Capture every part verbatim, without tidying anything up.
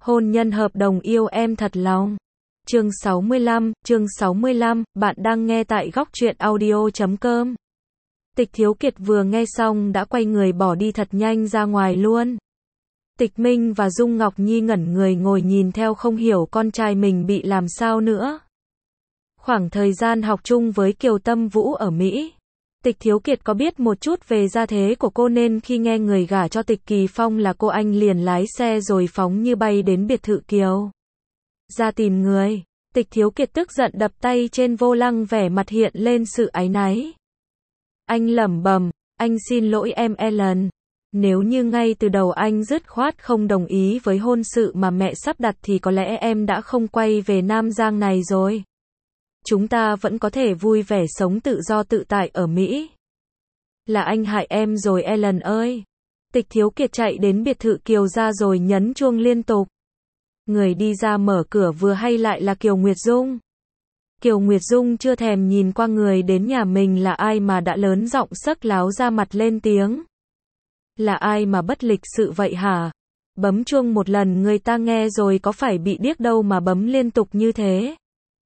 Hôn nhân hợp đồng yêu em thật lòng. Chương sáu mươi lăm, chương sáu mươi lăm, bạn đang nghe tại góc truyện audio chấm com. Tịch Thiếu Kiệt vừa nghe xong đã quay người bỏ đi thật nhanh ra ngoài luôn. Tịch Minh và Dung Ngọc Nhi ngẩn người ngồi nhìn theo không hiểu con trai mình bị làm sao nữa. Khoảng thời gian học chung với Kiều Tâm Vũ ở Mỹ, Tịch Thiếu Kiệt có biết một chút về gia thế của cô nên khi nghe người gả cho Tịch Kỳ Phong là cô, anh liền lái xe rồi phóng như bay đến biệt thự Kiều ra tìm người. Tịch Thiếu Kiệt tức giận đập tay trên vô lăng, vẻ mặt hiện lên sự áy náy. Anh lẩm bẩm, anh xin lỗi em Ellen. Nếu như ngay từ đầu anh dứt khoát không đồng ý với hôn sự mà mẹ sắp đặt thì có lẽ em đã không quay về Nam Giang này rồi. Chúng ta vẫn có thể vui vẻ sống tự do tự tại ở Mỹ. Là anh hại em rồi Ellen ơi. Tịch Thiếu Kiệt chạy đến biệt thự Kiều ra rồi nhấn chuông liên tục. Người đi ra mở cửa vừa hay lại là Kiều Nguyệt Dung. Kiều Nguyệt Dung chưa thèm nhìn qua người đến nhà mình là ai mà đã lớn giọng sấc láo ra mặt lên tiếng. Là ai mà bất lịch sự vậy hả? Bấm chuông một lần người ta nghe rồi có phải bị điếc đâu mà bấm liên tục như thế.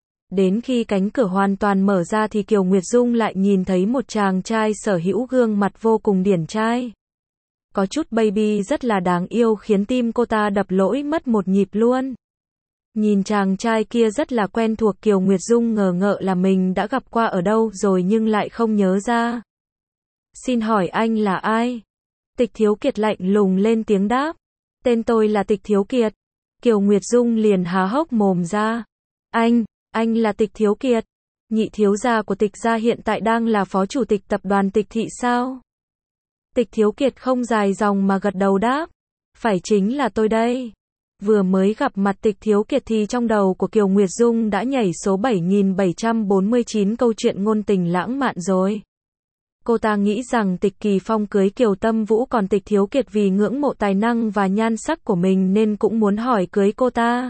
Đến khi cánh cửa hoàn toàn mở ra thì Kiều Nguyệt Dung lại nhìn thấy một chàng trai sở hữu gương mặt vô cùng điển trai. Có chút baby rất là đáng yêu khiến tim cô ta đập lỗi mất một nhịp luôn. Nhìn chàng trai kia rất là quen thuộc, Kiều Nguyệt Dung ngờ ngợ là mình đã gặp qua ở đâu rồi nhưng lại không nhớ ra. Xin hỏi anh là ai? Tịch Thiếu Kiệt lạnh lùng lên tiếng đáp. Tên tôi là Tịch Thiếu Kiệt. Kiều Nguyệt Dung liền há hốc mồm ra. Anh, anh là Tịch Thiếu Kiệt. Nhị thiếu gia của Tịch gia hiện tại đang là phó chủ tịch tập đoàn Tịch thị sao? Tịch Thiếu Kiệt không dài dòng mà gật đầu đáp. Phải, chính là tôi đây. Vừa mới gặp mặt Tịch Thiếu Kiệt thì trong đầu của Kiều Nguyệt Dung đã nhảy số bảy nghìn bảy trăm bốn mươi chín câu chuyện ngôn tình lãng mạn rồi. Cô ta nghĩ rằng Tịch Kỳ Phong cưới Kiều Tâm Vũ, còn Tịch Thiếu Kiệt vì ngưỡng mộ tài năng và nhan sắc của mình nên cũng muốn hỏi cưới cô ta.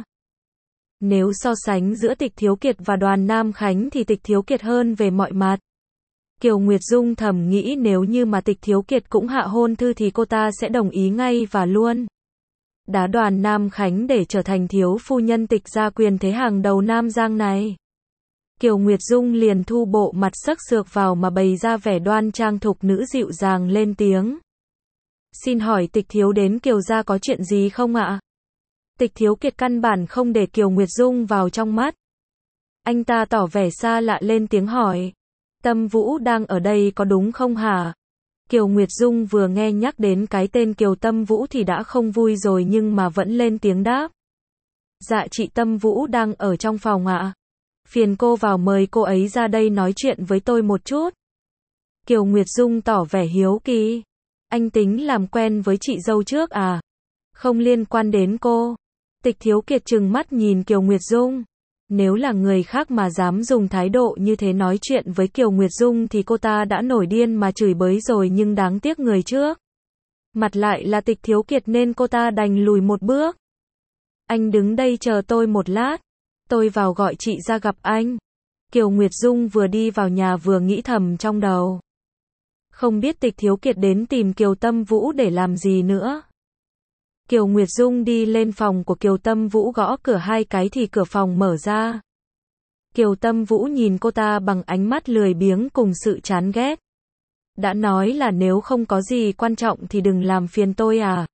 Nếu so sánh giữa Tịch Thiếu Kiệt và Đoàn Nam Khánh thì Tịch Thiếu Kiệt hơn về mọi mặt. Kiều Nguyệt Dung thầm nghĩ nếu như mà Tịch Thiếu Kiệt cũng hạ hôn thư thì cô ta sẽ đồng ý ngay và luôn. Đá Đoàn Nam Khánh để trở thành thiếu phu nhân Tịch gia quyền thế hàng đầu Nam Giang này. Kiều Nguyệt Dung liền thu bộ mặt sắc sược vào mà bày ra vẻ đoan trang thục nữ dịu dàng lên tiếng. Xin hỏi Tịch Thiếu đến Kiều gia có chuyện gì không ạ? Tịch Thiếu Kiệt căn bản không để Kiều Nguyệt Dung vào trong mắt. Anh ta tỏ vẻ xa lạ lên tiếng hỏi. Tâm Vũ đang ở đây có đúng không hả? Kiều Nguyệt Dung vừa nghe nhắc đến cái tên Kiều Tâm Vũ thì đã không vui rồi nhưng mà vẫn lên tiếng đáp. Dạ chị Tâm Vũ đang ở trong phòng ạ. Phiền cô vào mời cô ấy ra đây nói chuyện với tôi một chút. Kiều Nguyệt Dung tỏ vẻ hiếu kỳ. Anh tính làm quen với chị dâu trước à? Không liên quan đến cô. Tịch Thiếu Kiệt trừng mắt nhìn Kiều Nguyệt Dung. Nếu là người khác mà dám dùng thái độ như thế nói chuyện với Kiều Nguyệt Dung thì cô ta đã nổi điên mà chửi bới rồi, nhưng đáng tiếc người trước mặt lại là Tịch Thiếu Kiệt nên cô ta đành lùi một bước. Anh đứng đây chờ tôi một lát. Tôi vào gọi chị ra gặp anh. Kiều Nguyệt Dung vừa đi vào nhà vừa nghĩ thầm trong đầu. Không biết Tịch Thiếu Kiệt đến tìm Kiều Tâm Vũ để làm gì nữa. Kiều Nguyệt Dung đi lên phòng của Kiều Tâm Vũ gõ cửa hai cái thì cửa phòng mở ra. Kiều Tâm Vũ nhìn cô ta bằng ánh mắt lười biếng cùng sự chán ghét. Đã nói là nếu không có gì quan trọng thì đừng làm phiền tôi à.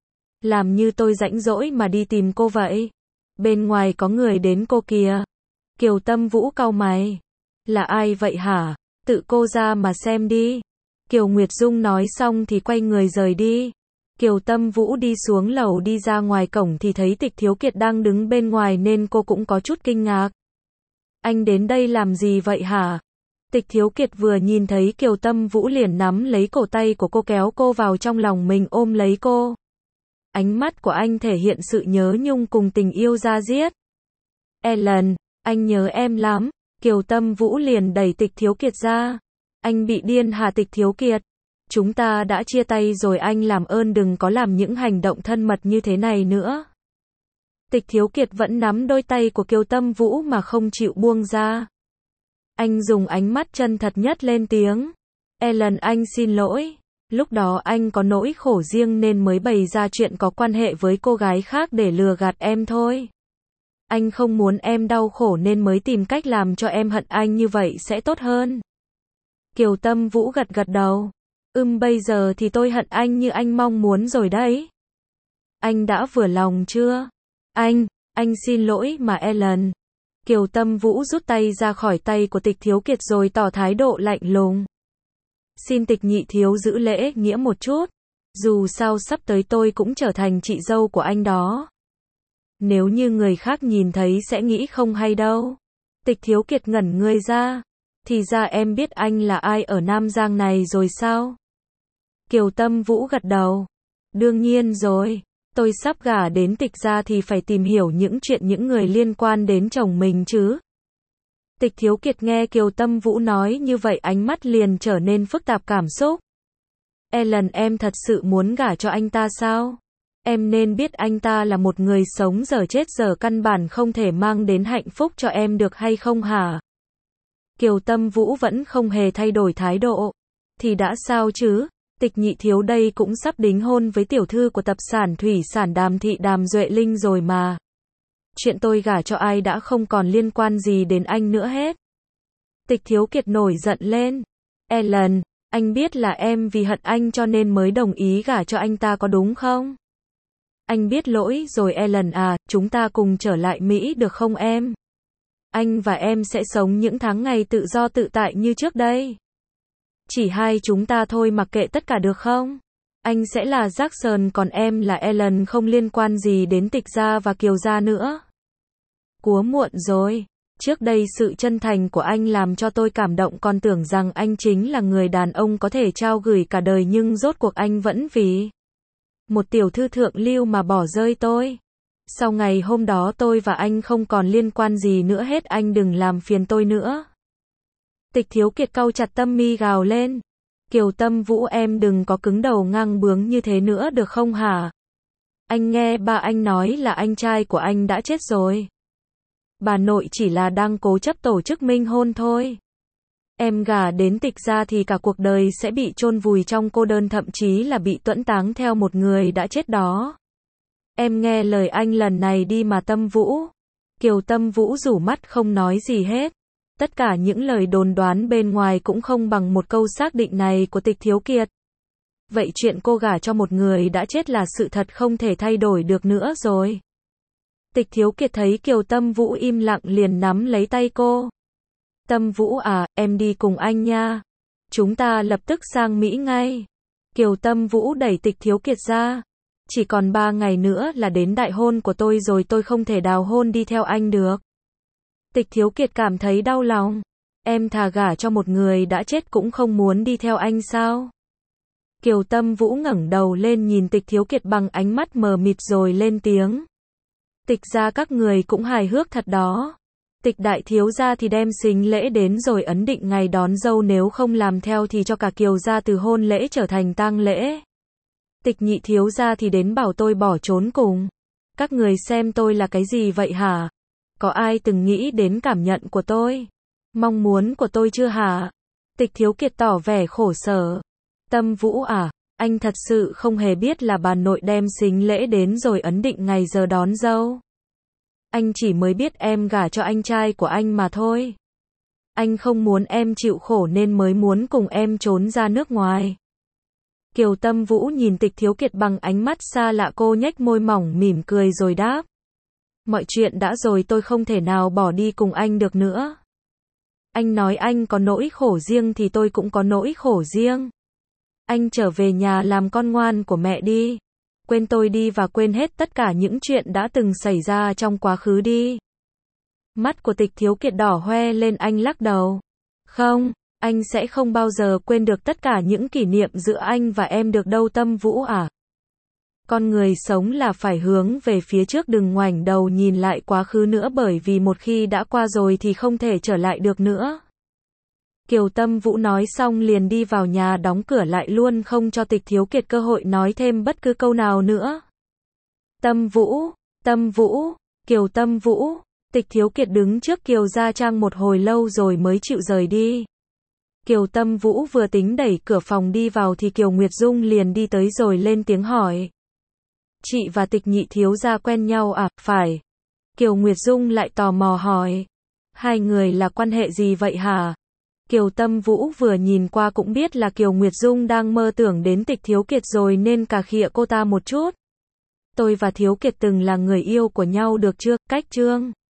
Làm như tôi rảnh rỗi mà đi tìm cô vậy. Bên ngoài có người đến cô kìa. Kiều Tâm Vũ cau mày. Là ai vậy hả? Tự cô ra mà xem đi. Kiều Nguyệt Dung nói xong thì quay người rời đi. Kiều Tâm Vũ đi xuống lầu đi ra ngoài cổng thì thấy Tịch Thiếu Kiệt đang đứng bên ngoài nên cô cũng có chút kinh ngạc. Anh đến đây làm gì vậy hả? Tịch Thiếu Kiệt vừa nhìn thấy Kiều Tâm Vũ liền nắm lấy cổ tay của cô kéo cô vào trong lòng mình ôm lấy cô. Ánh mắt của anh thể hiện sự nhớ nhung cùng tình yêu da diết. Ellen, anh nhớ em lắm. Kiều Tâm Vũ liền đẩy Tịch Thiếu Kiệt ra. Anh bị điên hả Tịch Thiếu Kiệt? Chúng ta đã chia tay rồi, anh làm ơn đừng có làm những hành động thân mật như thế này nữa. Tịch Thiếu Kiệt vẫn nắm đôi tay của Kiều Tâm Vũ mà không chịu buông ra. Anh dùng ánh mắt chân thật nhất lên tiếng. Ellen, anh xin lỗi. Lúc đó anh có nỗi khổ riêng nên mới bày ra chuyện có quan hệ với cô gái khác để lừa gạt em thôi. Anh không muốn em đau khổ nên mới tìm cách làm cho em hận anh như vậy sẽ tốt hơn. Kiều Tâm Vũ gật gật đầu. Ừm bây giờ thì tôi hận anh như anh mong muốn rồi đấy. Anh đã vừa lòng chưa? Anh, anh xin lỗi mà Ellen. Kiều Tâm Vũ rút tay ra khỏi tay của Tịch Thiếu Kiệt rồi tỏ thái độ lạnh lùng. Xin Tịch nhị thiếu giữ lễ nghĩa một chút. Dù sao sắp tới tôi cũng trở thành chị dâu của anh đó. Nếu như người khác nhìn thấy sẽ nghĩ không hay đâu. Tịch Thiếu Kiệt ngẩn người ra. Thì ra em biết anh là ai ở Nam Giang này rồi sao? Kiều Tâm Vũ gật đầu. Đương nhiên rồi. Tôi sắp gả đến Tịch gia thì phải tìm hiểu những chuyện những người liên quan đến chồng mình chứ. Tịch Thiếu Kiệt nghe Kiều Tâm Vũ nói như vậy ánh mắt liền trở nên phức tạp cảm xúc. Ellen em thật sự muốn gả cho anh ta sao? Em nên biết anh ta là một người sống dở chết dở căn bản không thể mang đến hạnh phúc cho em được hay không hả? Kiều Tâm Vũ vẫn không hề thay đổi thái độ. Thì đã sao chứ? Tịch nhị thiếu đây cũng sắp đính hôn với tiểu thư của tập sản thủy sản Đàm thị Đàm Duệ Linh rồi mà. Chuyện tôi gả cho ai đã không còn liên quan gì đến anh nữa hết. Tịch Thiếu Kiệt nổi giận lên. Ellen, anh biết là em vì hận anh cho nên mới đồng ý gả cho anh ta có đúng không? Anh biết lỗi rồi Ellen à, chúng ta cùng trở lại Mỹ được không em? Anh và em sẽ sống những tháng ngày tự do tự tại như trước đây. Chỉ hai chúng ta thôi mặc kệ tất cả được không? Anh sẽ là Jackson còn em là Ellen không liên quan gì đến Tịch gia và Kiều gia nữa. Quá muộn rồi. Trước đây sự chân thành của anh làm cho tôi cảm động còn tưởng rằng anh chính là người đàn ông có thể trao gửi cả đời nhưng rốt cuộc anh vẫn vì một tiểu thư thượng lưu mà bỏ rơi tôi. Sau ngày hôm đó tôi và anh không còn liên quan gì nữa hết anh đừng làm phiền tôi nữa. Tịch Thiếu Kiệt cau chặt tâm mi gào lên. Kiều Tâm Vũ em đừng có cứng đầu ngang bướng như thế nữa được không hả? Anh nghe ba anh nói là anh trai của anh đã chết rồi. Bà nội chỉ là đang cố chấp tổ chức minh hôn thôi. Em gả đến Tịch gia thì cả cuộc đời sẽ bị chôn vùi trong cô đơn thậm chí là bị tuẫn táng theo một người đã chết đó. Em nghe lời anh lần này đi mà Tâm Vũ. Kiều Tâm Vũ rủ mắt không nói gì hết. Tất cả những lời đồn đoán bên ngoài cũng không bằng một câu xác định này của Tịch Thiếu Kiệt. Vậy chuyện cô gả cho một người đã chết là sự thật không thể thay đổi được nữa rồi. Tịch Thiếu Kiệt thấy Kiều Tâm Vũ im lặng liền nắm lấy tay cô. Tâm Vũ à, em đi cùng anh nha. Chúng ta lập tức sang Mỹ ngay. Kiều Tâm Vũ đẩy Tịch Thiếu Kiệt ra. Chỉ còn ba ngày nữa là đến đại hôn của tôi rồi tôi không thể đào hôn đi theo anh được. Tịch Thiếu Kiệt cảm thấy đau lòng. Em thà gả cho một người đã chết cũng không muốn đi theo anh sao? Kiều Tâm Vũ ngẩng đầu lên nhìn Tịch Thiếu Kiệt bằng ánh mắt mờ mịt rồi lên tiếng. Tịch gia các người cũng hài hước thật đó. Tịch đại thiếu gia thì đem sính lễ đến rồi ấn định ngày đón dâu nếu không làm theo thì cho cả Kiều gia từ hôn lễ trở thành tang lễ. Tịch nhị thiếu gia thì đến bảo tôi bỏ trốn cùng. Các người xem tôi là cái gì vậy hả? Có ai từng nghĩ đến cảm nhận của tôi? Mong muốn của tôi chưa hả? Tịch Thiếu Kiệt tỏ vẻ khổ sở. Tâm Vũ à, anh thật sự không hề biết là bà nội đem sính lễ đến rồi ấn định ngày giờ đón dâu. Anh chỉ mới biết em gả cho anh trai của anh mà thôi. Anh không muốn em chịu khổ nên mới muốn cùng em trốn ra nước ngoài. Kiều Tâm Vũ nhìn Tịch Thiếu Kiệt bằng ánh mắt xa lạ cô nhếch môi mỏng mỉm cười rồi đáp. Mọi chuyện đã rồi tôi không thể nào bỏ đi cùng anh được nữa. Anh nói anh có nỗi khổ riêng thì tôi cũng có nỗi khổ riêng. Anh trở về nhà làm con ngoan của mẹ đi. Quên tôi đi và quên hết tất cả những chuyện đã từng xảy ra trong quá khứ đi. Mắt của Tịch Thiếu Kiệt đỏ hoe lên anh lắc đầu. Không, anh sẽ không bao giờ quên được tất cả những kỷ niệm giữa anh và em được đâu Tâm Vũ à. Con người sống là phải hướng về phía trước đừng ngoảnh đầu nhìn lại quá khứ nữa bởi vì một khi đã qua rồi thì không thể trở lại được nữa. Kiều Tâm Vũ nói xong liền đi vào nhà đóng cửa lại luôn không cho Tịch Thiếu Kiệt cơ hội nói thêm bất cứ câu nào nữa. Tâm Vũ, Tâm Vũ, Kiều Tâm Vũ, Tịch Thiếu Kiệt đứng trước Kiều Gia Trang một hồi lâu rồi mới chịu rời đi. Kiều Tâm Vũ vừa tính đẩy cửa phòng đi vào thì Kiều Nguyệt Dung liền đi tới rồi lên tiếng hỏi. Chị và Tịch nhị thiếu gia quen nhau à? Phải. Kiều Nguyệt Dung lại tò mò hỏi. Hai người là quan hệ gì vậy hả? Kiều Tâm Vũ vừa nhìn qua cũng biết là Kiều Nguyệt Dung đang mơ tưởng đến Tịch Thiếu Kiệt rồi nên cà khịa cô ta một chút. Tôi và Thiếu Kiệt từng là người yêu của nhau được chưa? Cách trương.